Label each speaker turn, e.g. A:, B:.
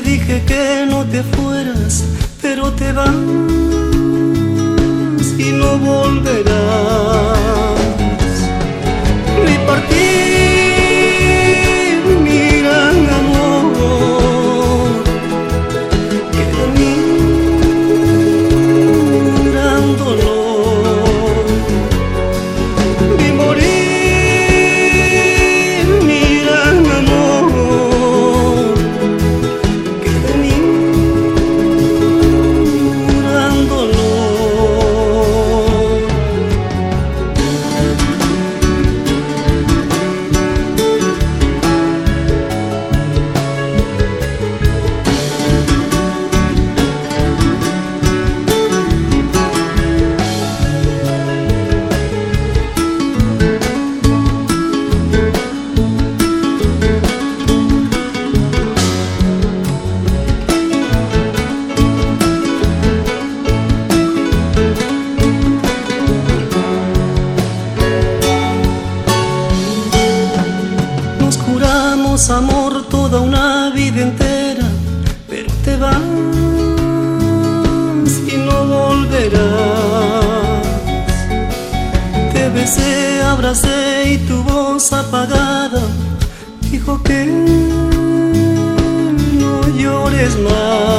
A: dije que no te fueras, pero te vas y no volverás. Me partí, mi gran amor, que de mí gran dolor. Vi morir, mi gran amor, que de mí gran dolor. Amor toda una vida entera, pero te vas y no volverás. Te besé, abracé y tu voz apagada dijo que no llores más.